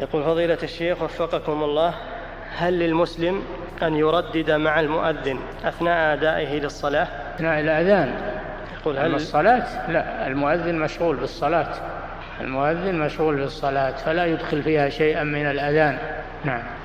يقول فضيلة الشيخ وفقكم الله، هل للمسلم أن يردد مع المؤذن أثناء أدائه للصلاة؟ أثناء الأذان؟ يقول هل الصلاة؟ لا، المؤذن مشغول بالصلاة، المؤذن مشغول بالصلاة فلا يدخل فيها شيئا من الأذان. نعم.